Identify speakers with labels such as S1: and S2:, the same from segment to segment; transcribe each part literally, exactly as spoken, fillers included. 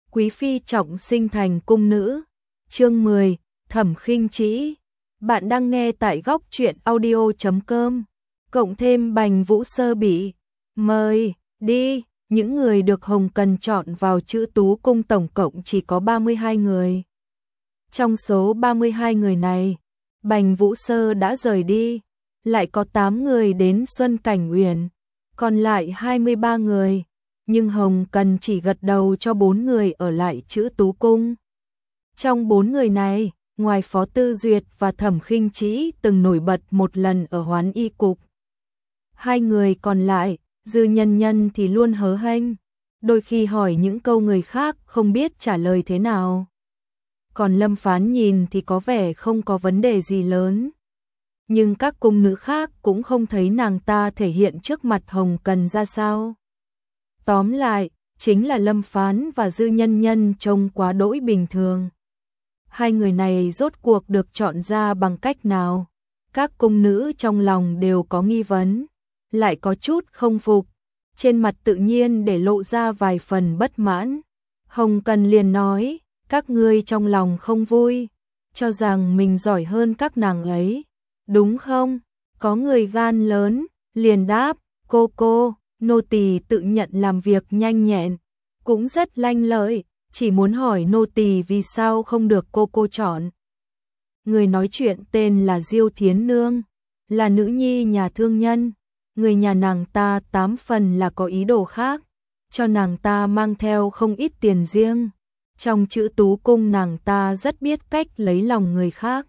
S1: quý phi trọng sinh thành cung nữ. Chương mười, Thẩm Khinh Trĩ. Bạn đang nghe tại góc truyện audio chấm com. Cộng thêm Bành Vũ Sơ bị mời đi, những người được Hồng Cần chọn vào Chữ Tú cung tổng cộng chỉ có ba mươi hai người. Trong số ba mươi hai người này, Bành Vũ Sơ đã rời đi, lại có tám người đến Xuân Cảnh Uyển, còn lại hai mươi ba người, nhưng Hồng Cần chỉ gật đầu cho bốn người ở lại Chữ Tú cung. Trong bốn người này, ngoài Phó Tư Duyệt và Thẩm Khinh Trĩ từng nổi bật một lần ở Hoán Y cục, hai người còn lại, Dư Nhân Nhân thì luôn hớ hênh, đôi khi hỏi những câu người khác không biết trả lời thế nào. Còn Lâm Phán nhìn thì có vẻ không có vấn đề gì lớn. Nhưng các cung nữ khác cũng không thấy nàng ta thể hiện trước mặt Hồng Cần ra sao. Tóm lại, chính là Lâm Phán và Dư Nhân Nhân trông quá đỗi bình thường. Hai người này rốt cuộc được chọn ra bằng cách nào? Các cung nữ trong lòng đều có nghi vấn, lại có chút không phục, trên mặt tự nhiên để lộ ra vài phần bất mãn. Hồng Cần liền nói, các ngươi trong lòng không vui, cho rằng mình giỏi hơn các nàng ấy, đúng không? Có người gan lớn, liền đáp, cô cô, nô tỳ tự nhận làm việc nhanh nhẹn, cũng rất lanh lợi, chỉ muốn hỏi nô tỳ vì sao không được cô cô chọn. Người nói chuyện tên là Diêu Thiến Nương, là nữ nhi nhà thương nhân, người nhà nàng ta tám phần là có ý đồ khác, cho nàng ta mang theo không ít tiền riêng. Trong Chữ Tú cung nàng ta rất biết cách lấy lòng người khác.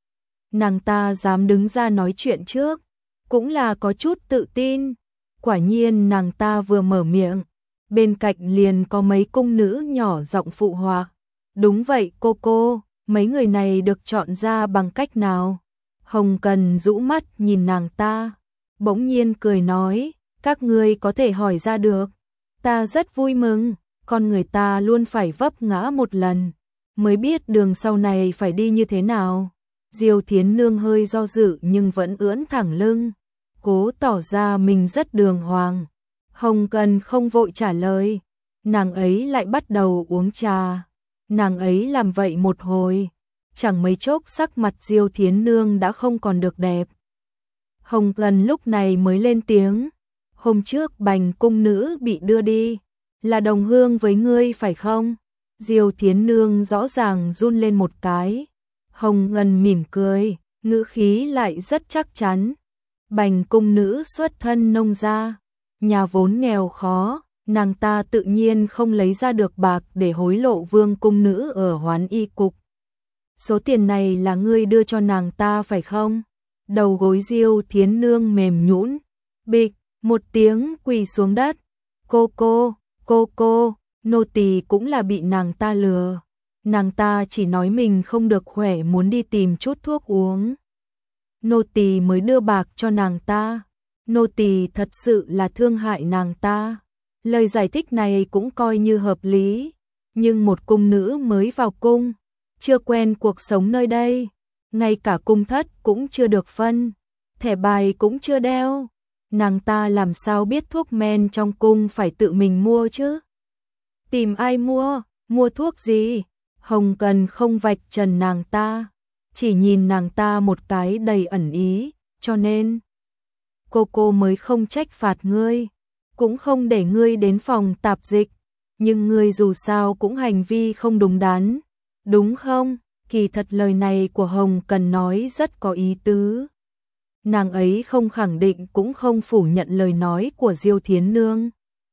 S1: Nàng ta dám đứng ra nói chuyện trước, cũng là có chút tự tin. Quả nhiên nàng ta vừa mở miệng, bên cạnh liền có mấy cung nữ nhỏ giọng phụ họa. Đúng vậy cô cô, mấy người này được chọn ra bằng cách nào? Hồng Cần rũ mắt nhìn nàng ta, bỗng nhiên cười nói, các ngươi có thể hỏi ra được. Ta rất vui mừng, con người ta luôn phải vấp ngã một lần, mới biết đường sau này phải đi như thế nào. Diêu Thiến Nương hơi do dự nhưng vẫn ưỡn thẳng lưng, cố tỏ ra mình rất đường hoàng. Hồng Cần không vội trả lời, nàng ấy lại bắt đầu uống trà. Nàng ấy làm vậy một hồi, chẳng mấy chốc sắc mặt Diêu Thiến Nương đã không còn được đẹp. Hồng Cần lúc này mới lên tiếng, hôm trước Bành cung nữ bị đưa đi, là đồng hương với ngươi phải không? Diêu Thiến Nương rõ ràng run lên một cái. Hồng Ngân mỉm cười, ngữ khí lại rất chắc chắn. Bành cung nữ xuất thân nông gia, nhà vốn nghèo khó, nàng ta tự nhiên không lấy ra được bạc để hối lộ Vương cung nữ ở Hoán Y cục. Số tiền này là ngươi đưa cho nàng ta phải không? Đầu gối Diêu Thiến Nương mềm nhũn, bịch, một tiếng quỳ xuống đất. Cô cô, cô cô, nô tỳ cũng là bị nàng ta lừa. Nàng ta chỉ nói mình không được khỏe muốn đi tìm chút thuốc uống. Nô tỳ mới đưa bạc cho nàng ta. Nô tỳ thật sự là thương hại nàng ta. Lời giải thích này cũng coi như hợp lý. Nhưng một cung nữ mới vào cung, chưa quen cuộc sống nơi đây, ngay cả cung thất cũng chưa được phân, thẻ bài cũng chưa đeo. Nàng ta làm sao biết thuốc men trong cung phải tự mình mua chứ? Tìm ai mua? Mua thuốc gì? Hồng Cần không vạch trần nàng ta, chỉ nhìn nàng ta một cái đầy ẩn ý, cho nên cô cô mới không trách phạt ngươi, cũng không để ngươi đến phòng tạp dịch, nhưng ngươi dù sao cũng hành vi không đúng đắn, đúng không? Kỳ thật lời này của Hồng Cần nói rất có ý tứ. Nàng ấy không khẳng định cũng không phủ nhận lời nói của Diêu Thiến Nương,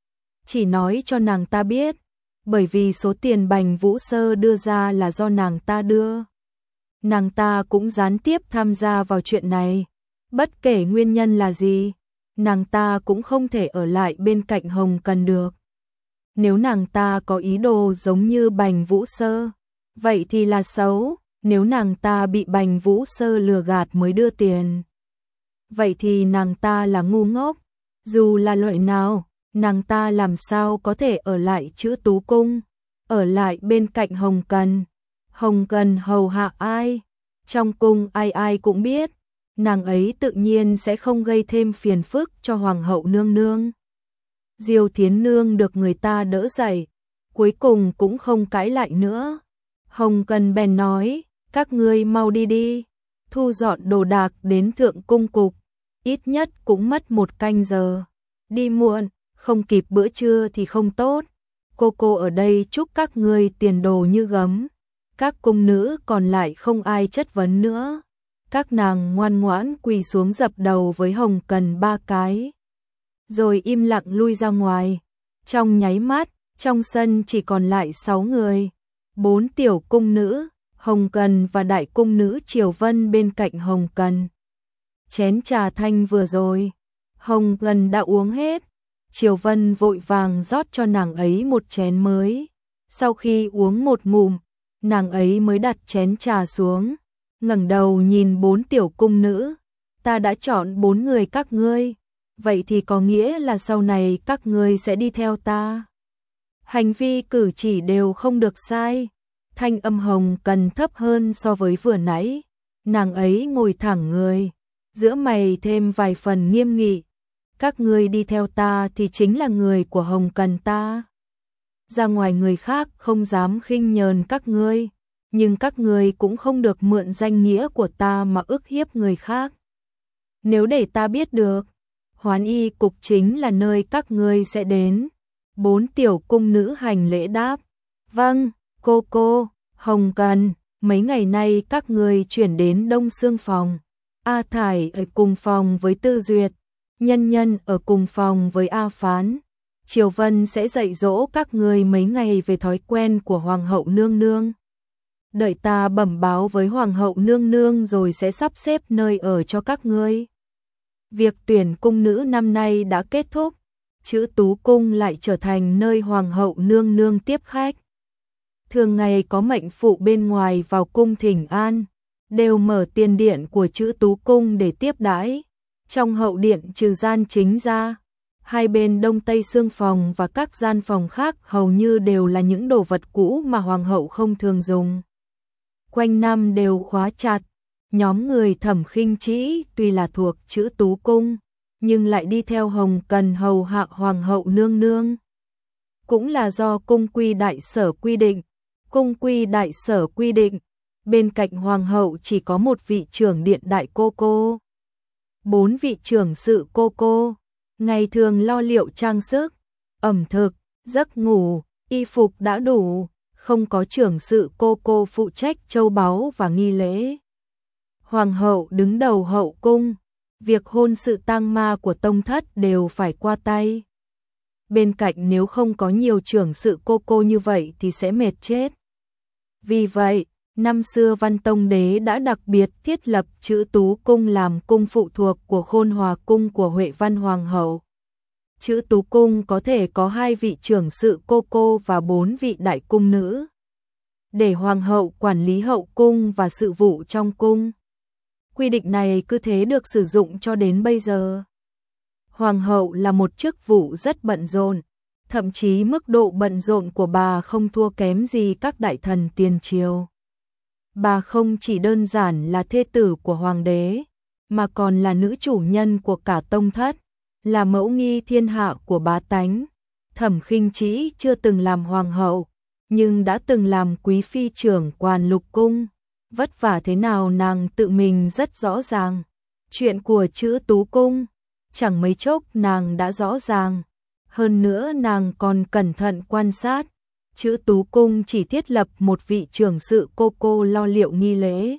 S1: chỉ nói cho nàng ta biết, bởi vì số tiền Bành Vũ Sơ đưa ra là do nàng ta đưa. Nàng ta cũng gián tiếp tham gia vào chuyện này, bất kể nguyên nhân là gì, nàng ta cũng không thể ở lại bên cạnh Hồng Cần được. Nếu nàng ta có ý đồ giống như Bành Vũ Sơ, vậy thì là xấu. Nếu nàng ta bị Bành Vũ Sơ lừa gạt mới đưa tiền, vậy thì nàng ta là ngu ngốc. Dù là loại nào, nàng ta làm sao có thể ở lại Chữ Tú cung, ở lại bên cạnh Hồng Cần. Hồng Cần hầu hạ ai? Trong cung ai ai cũng biết, nàng ấy tự nhiên sẽ không gây thêm phiền phức cho Hoàng hậu nương nương. Diêu Thiến Nương được người ta đỡ dậy, cuối cùng cũng không cãi lại nữa. Hồng Cần bèn nói, các ngươi mau đi đi, thu dọn đồ đạc đến thượng cung cục, ít nhất cũng mất một canh giờ. Đi muộn, không kịp bữa trưa thì không tốt. Cô cô ở đây chúc các ngươi tiền đồ như gấm. Các cung nữ còn lại không ai chất vấn nữa. Các nàng ngoan ngoãn quỳ xuống dập đầu với Hồng Cần ba cái, rồi im lặng lui ra ngoài. Trong nháy mắt, trong sân chỉ còn lại sáu người. Bốn tiểu cung nữ, Hồng Cần và đại cung nữ Triều Vân bên cạnh Hồng Cần. Chén trà thanh vừa rồi, Hồng Cần đã uống hết. Triều Vân vội vàng rót cho nàng ấy một chén mới. Sau khi uống một ngụm, nàng ấy mới đặt chén trà xuống, ngẩng đầu nhìn bốn tiểu cung nữ. Ta đã chọn bốn người các ngươi, vậy thì có nghĩa là sau này các ngươi sẽ đi theo ta. Hành vi cử chỉ đều không được sai. Thanh âm Hồng Cần thấp hơn so với vừa nãy. Nàng ấy ngồi thẳng người, giữa mày thêm vài phần nghiêm nghị. Các ngươi đi theo ta thì chính là người của Hồng Cần ta. Ra ngoài người khác không dám khinh nhờn các ngươi, nhưng các ngươi cũng không được mượn danh nghĩa của ta mà ức hiếp người khác. Nếu để ta biết được, Hoán Y cục chính là nơi các ngươi sẽ đến. Bốn tiểu cung nữ hành lễ đáp, vâng, cô cô. Hồng Cần, mấy ngày nay các ngươi chuyển đến Đông Xương phòng. A Thải ở cùng phòng với Tư Duyệt, Nhân Nhân ở cùng phòng với A Phán. Triều Vân sẽ dạy dỗ các ngươi mấy ngày về thói quen của Hoàng hậu nương nương. Đợi ta bẩm báo với Hoàng hậu nương nương rồi sẽ sắp xếp nơi ở cho các ngươi. Việc tuyển cung nữ năm nay đã kết thúc, Chữ Tú Cung lại trở thành nơi Hoàng hậu nương nương tiếp khách. Thường ngày có mệnh phụ bên ngoài vào cung thỉnh an, đều mở tiền điện của Chữ Tú Cung để tiếp đãi. Trong hậu điện trừ gian chính ra, hai bên Đông Tây Xương phòng và các gian phòng khác hầu như đều là những đồ vật cũ mà Hoàng hậu không thường dùng. Quanh năm đều khóa chặt. Nhóm người Thẩm Khinh Trĩ tuy là thuộc Chữ Tú Cung, nhưng lại đi theo Hồng Cần hầu hạ Hoàng hậu nương nương. Cũng là do cung quy đại sở quy định. Cung quy đại sở quy định, bên cạnh Hoàng hậu chỉ có một vị trưởng điện đại cô cô, bốn vị trưởng sự cô cô, ngày thường lo liệu trang sức, ẩm thực, giấc ngủ, y phục đã đủ, không có trưởng sự cô cô phụ trách châu báu và nghi lễ. Hoàng hậu đứng đầu hậu cung, việc hôn sự tang ma của tông thất đều phải qua tay. Bên cạnh nếu không có nhiều trưởng sự cô cô như vậy thì sẽ mệt chết. Vì vậy, năm xưa Văn Tông Đế đã đặc biệt thiết lập Chữ Tú Cung làm cung phụ thuộc của Khôn Hòa Cung của Huệ Văn Hoàng hậu. Chữ Tú Cung có thể có hai vị trưởng sự cô cô và bốn vị đại cung nữ, để Hoàng hậu quản lý hậu cung và sự vụ trong cung. Quy định này cứ thế được sử dụng cho đến bây giờ. Hoàng hậu là một chức vụ rất bận rộn, thậm chí mức độ bận rộn của bà không thua kém gì các đại thần tiền triều. Bà không chỉ đơn giản là thê tử của hoàng đế, mà còn là nữ chủ nhân của cả tông thất, là mẫu nghi thiên hạ của bá tánh. Thẩm Khinh Trĩ chưa từng làm hoàng hậu, nhưng đã từng làm quý phi trưởng Quản Lục Cung. Vất vả thế nào nàng tự mình rất rõ ràng. Chuyện của Chữ Tú Cung, chẳng mấy chốc nàng đã rõ ràng. Hơn nữa nàng còn cẩn thận quan sát. Chữ Tú Cung chỉ thiết lập một vị trưởng sự cô cô lo liệu nghi lễ,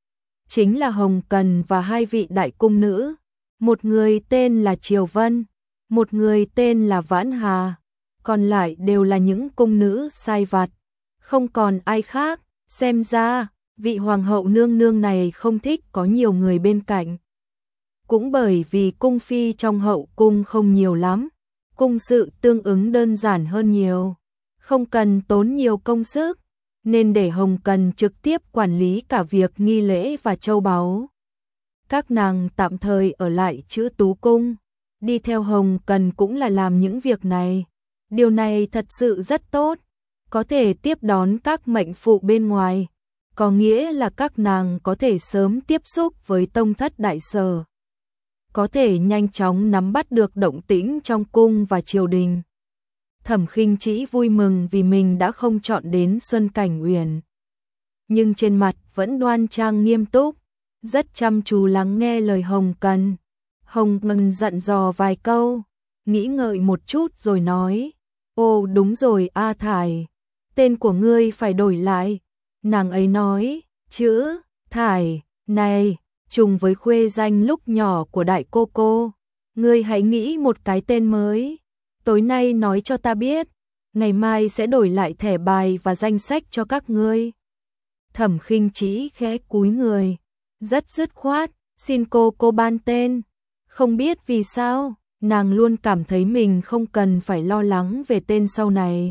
S1: chính là Hồng Cần và hai vị đại cung nữ. Một người tên là Triều Vân, một người tên là Vãn Hà, còn lại đều là những cung nữ sai vặt, không còn ai khác. Xem ra, vị hoàng hậu nương nương này không thích có nhiều người bên cạnh. Cũng bởi vì cung phi trong hậu cung không nhiều lắm, cung sự tương ứng đơn giản hơn nhiều, không cần tốn nhiều công sức, nên để Hồng Cần trực tiếp quản lý cả việc nghi lễ và châu báu. Các nàng tạm thời ở lại Chữ Tú Cung, đi theo Hồng Cần cũng là làm những việc này. Điều này thật sự rất tốt, có thể tiếp đón các mệnh phụ bên ngoài, có nghĩa là các nàng có thể sớm tiếp xúc với tông thất đại sở, có thể nhanh chóng nắm bắt được động tĩnh trong cung và triều đình. Thẩm Khinh Trĩ vui mừng vì mình đã không chọn đến Xuân Cảnh Uyển, nhưng trên mặt vẫn đoan trang nghiêm túc, rất chăm chú lắng nghe lời Hồng Cần. Hồng Ngân dặn dò vài câu, nghĩ ngợi một chút rồi nói, ô đúng rồi A Thải, tên của ngươi phải đổi lại. Nàng ấy nói, chữ Thải này trùng với khuê danh lúc nhỏ của đại cô cô, ngươi hãy nghĩ một cái tên mới, tối nay nói cho ta biết, ngày mai sẽ đổi lại thẻ bài và danh sách cho các ngươi. Thẩm Khinh Trĩ khẽ cúi người, rất dứt khoát, xin cô cô ban tên. Không biết vì sao, nàng luôn cảm thấy mình không cần phải lo lắng về tên sau này.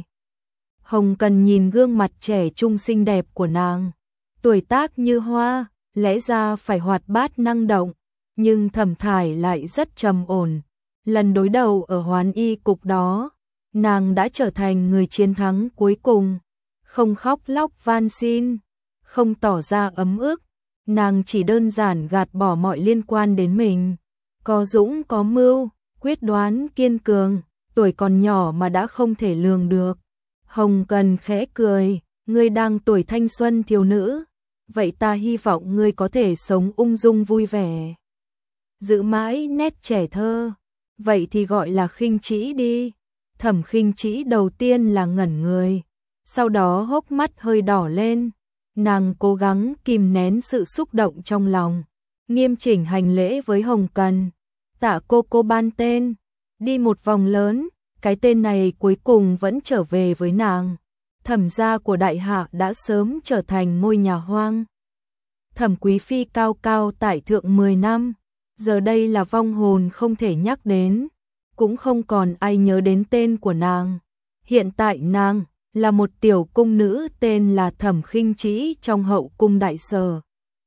S1: Hồng Cần nhìn gương mặt trẻ trung xinh đẹp của nàng, tuổi tác như hoa, lẽ ra phải hoạt bát năng động, nhưng Thẩm Thải lại rất trầm ổn. Lần đối đầu ở Hoán Y cục đó, nàng đã trở thành người chiến thắng cuối cùng, không khóc lóc van xin, không tỏ ra ấm ức, nàng chỉ đơn giản gạt bỏ mọi liên quan đến mình. Có dũng có mưu, quyết đoán kiên cường, tuổi còn nhỏ mà đã không thể lường được. Hồng Cần khẽ cười, ngươi đang tuổi thanh xuân thiếu nữ, vậy ta hy vọng ngươi có thể sống ung dung vui vẻ, giữ mãi nét trẻ thơ. Vậy thì gọi là Khinh Trĩ đi. Thẩm Khinh Trĩ đầu tiên là ngẩn người, sau đó hốc mắt hơi đỏ lên, nàng cố gắng kìm nén sự xúc động trong lòng, nghiêm chỉnh hành lễ với Hồng Cần. Tạ cô cô ban tên. Đi một vòng lớn, cái tên này cuối cùng vẫn trở về với nàng. Thẩm gia của đại hạ đã sớm trở thành ngôi nhà hoang. Thẩm Quý Phi cao cao tại thượng mười năm, giờ đây là vong hồn không thể nhắc đến, cũng không còn ai nhớ đến tên của nàng. Hiện tại nàng là một tiểu cung nữ tên là Thẩm Khinh Trĩ trong hậu cung đại sở.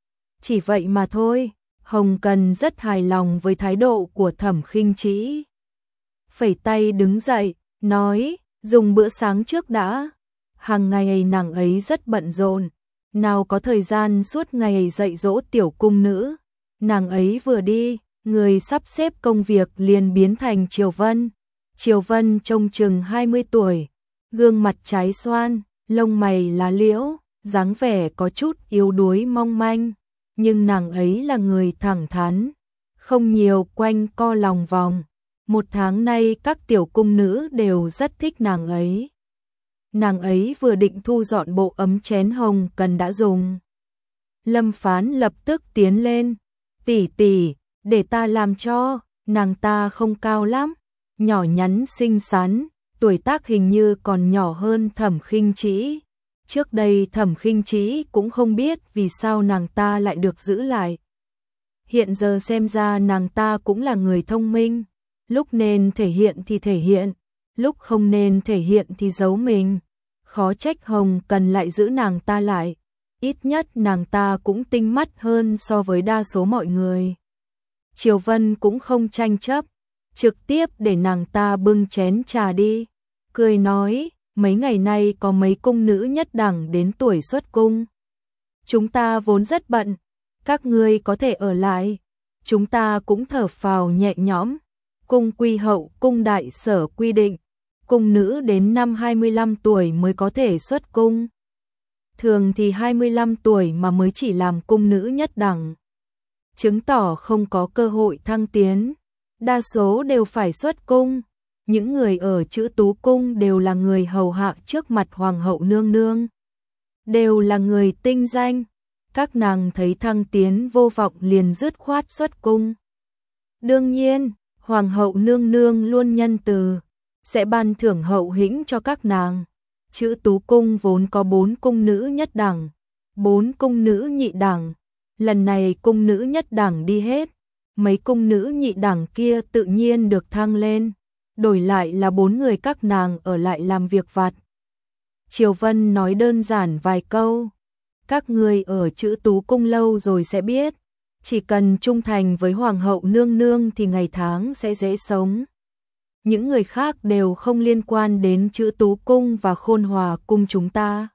S1: Chỉ vậy mà thôi. Hồng Cần rất hài lòng với thái độ của Thẩm Khinh Trĩ. Phẩy tay đứng dậy, nói, dùng bữa sáng trước đã. Hàng ngày nàng ấy rất bận rộn, nào có thời gian suốt ngày dạy dỗ tiểu cung nữ. Nàng ấy vừa đi, người sắp xếp công việc liền biến thành Triều Vân. Triều Vân trông chừng hai mươi tuổi, gương mặt trái xoan, lông mày lá liễu, dáng vẻ có chút yếu đuối mong manh. Nhưng nàng ấy là người thẳng thắn, không nhiều quanh co lòng vòng. Một tháng nay các tiểu cung nữ đều rất thích nàng ấy. Nàng ấy vừa định thu dọn bộ ấm chén Hồng Cần đã dùng. Lâm Phán lập tức tiến lên, tỷ tỷ, để ta làm cho. Nàng ta không cao lắm, nhỏ nhắn xinh xắn, tuổi tác hình như còn nhỏ hơn Thẩm Khinh Trĩ. Trước đây Thẩm Khinh Trĩ cũng không biết vì sao nàng ta lại được giữ lại. Hiện giờ xem ra nàng ta cũng là người thông minh, lúc nên thể hiện thì thể hiện, lúc không nên thể hiện thì giấu mình. Khó trách Hồng Cần lại giữ nàng ta lại, ít nhất nàng ta cũng tinh mắt hơn so với đa số mọi người. Triều Vân cũng không tranh chấp, trực tiếp để nàng ta bưng chén trà đi, cười nói, mấy ngày nay có mấy cung nữ nhất đẳng đến tuổi xuất cung. Chúng ta vốn rất bận, các ngươi có thể ở lại. Chúng ta cũng thở phào nhẹ nhõm. Cung quy hậu cung đại sở quy định, cung nữ đến năm hai mươi lăm tuổi mới có thể xuất cung. Thường thì hai mươi lăm tuổi mà mới chỉ làm cung nữ nhất đẳng, chứng tỏ không có cơ hội thăng tiến. Đa số đều phải xuất cung. Những người ở Chữ Tú Cung đều là người hầu hạ trước mặt Hoàng hậu nương nương, đều là người tinh danh. Các nàng thấy thăng tiến vô vọng liền dứt khoát xuất cung. Đương nhiên, Hoàng hậu nương nương luôn nhân từ, sẽ ban thưởng hậu hĩnh cho các nàng. Chữ Tú Cung vốn có bốn cung nữ nhất đẳng, bốn cung nữ nhị đẳng. Lần này cung nữ nhất đẳng đi hết, mấy cung nữ nhị đẳng kia tự nhiên được thăng lên. Đổi lại là bốn người các nàng ở lại làm việc vặt. Triều Vân nói đơn giản vài câu. Các người ở Chữ Tú Cung lâu rồi sẽ biết. Chỉ cần trung thành với Hoàng hậu nương nương thì ngày tháng sẽ dễ sống. Những người khác đều không liên quan đến Chữ Tú Cung và Khôn Hòa Cung chúng ta.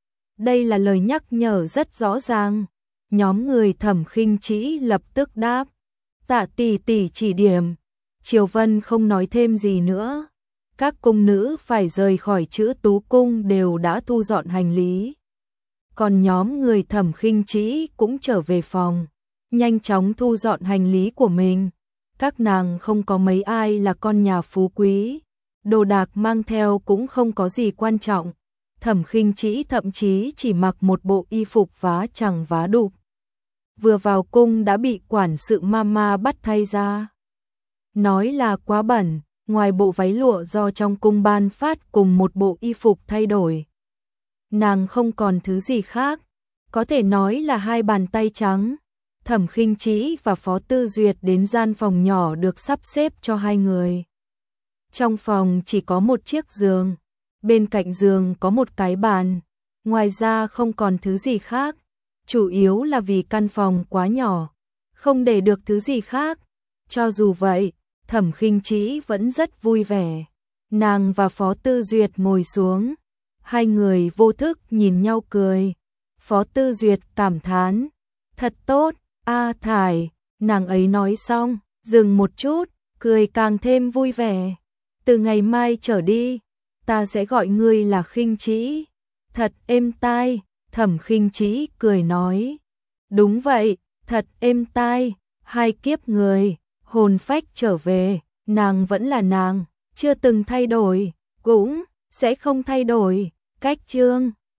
S1: Đây là lời nhắc nhở rất rõ ràng. Nhóm người Thẩm Khinh Trĩ lập tức đáp. Tạ tỷ tỷ chỉ điểm. Triều Vân không nói thêm gì nữa. Các cung nữ phải rời khỏi Chữ Tú cung đều đã thu dọn hành lý. Còn nhóm người Thẩm Khinh Trĩ cũng trở về phòng, nhanh chóng thu dọn hành lý của mình. Các nàng không có mấy ai là con nhà phú quý, đồ đạc mang theo cũng không có gì quan trọng. Thẩm Khinh Trĩ thậm chí chỉ mặc một bộ y phục vá chẳng vá đục. Vừa vào cung đã bị quản sự mama bắt thay ra. Nói là quá bẩn, ngoài bộ váy lụa do trong cung ban phát cùng một bộ y phục thay đổi. Nàng không còn thứ gì khác, có thể nói là hai bàn tay trắng. Thẩm Khinh Trĩ và Phó Tư Duyệt đến gian phòng nhỏ được sắp xếp cho hai người. Trong phòng chỉ có một chiếc giường, bên cạnh giường có một cái bàn, ngoài ra không còn thứ gì khác, chủ yếu là vì căn phòng quá nhỏ, không để được thứ gì khác. Cho dù vậy, Thẩm Khinh Trĩ vẫn rất vui vẻ. Nàng và Phó Tư Duyệt ngồi xuống, hai người vô thức nhìn nhau cười. Phó Tư Duyệt cảm thán, thật tốt, A Thải, nàng ấy nói xong, dừng một chút, cười càng thêm vui vẻ. Từ ngày mai trở đi, ta sẽ gọi ngươi là Khinh Trĩ. Thật êm tai, Thẩm Khinh Trĩ cười nói. Đúng vậy, thật êm tai, hai kiếp người, hồn phách trở về, nàng vẫn là nàng, chưa từng thay đổi, cũng sẽ không thay đổi. Cách chương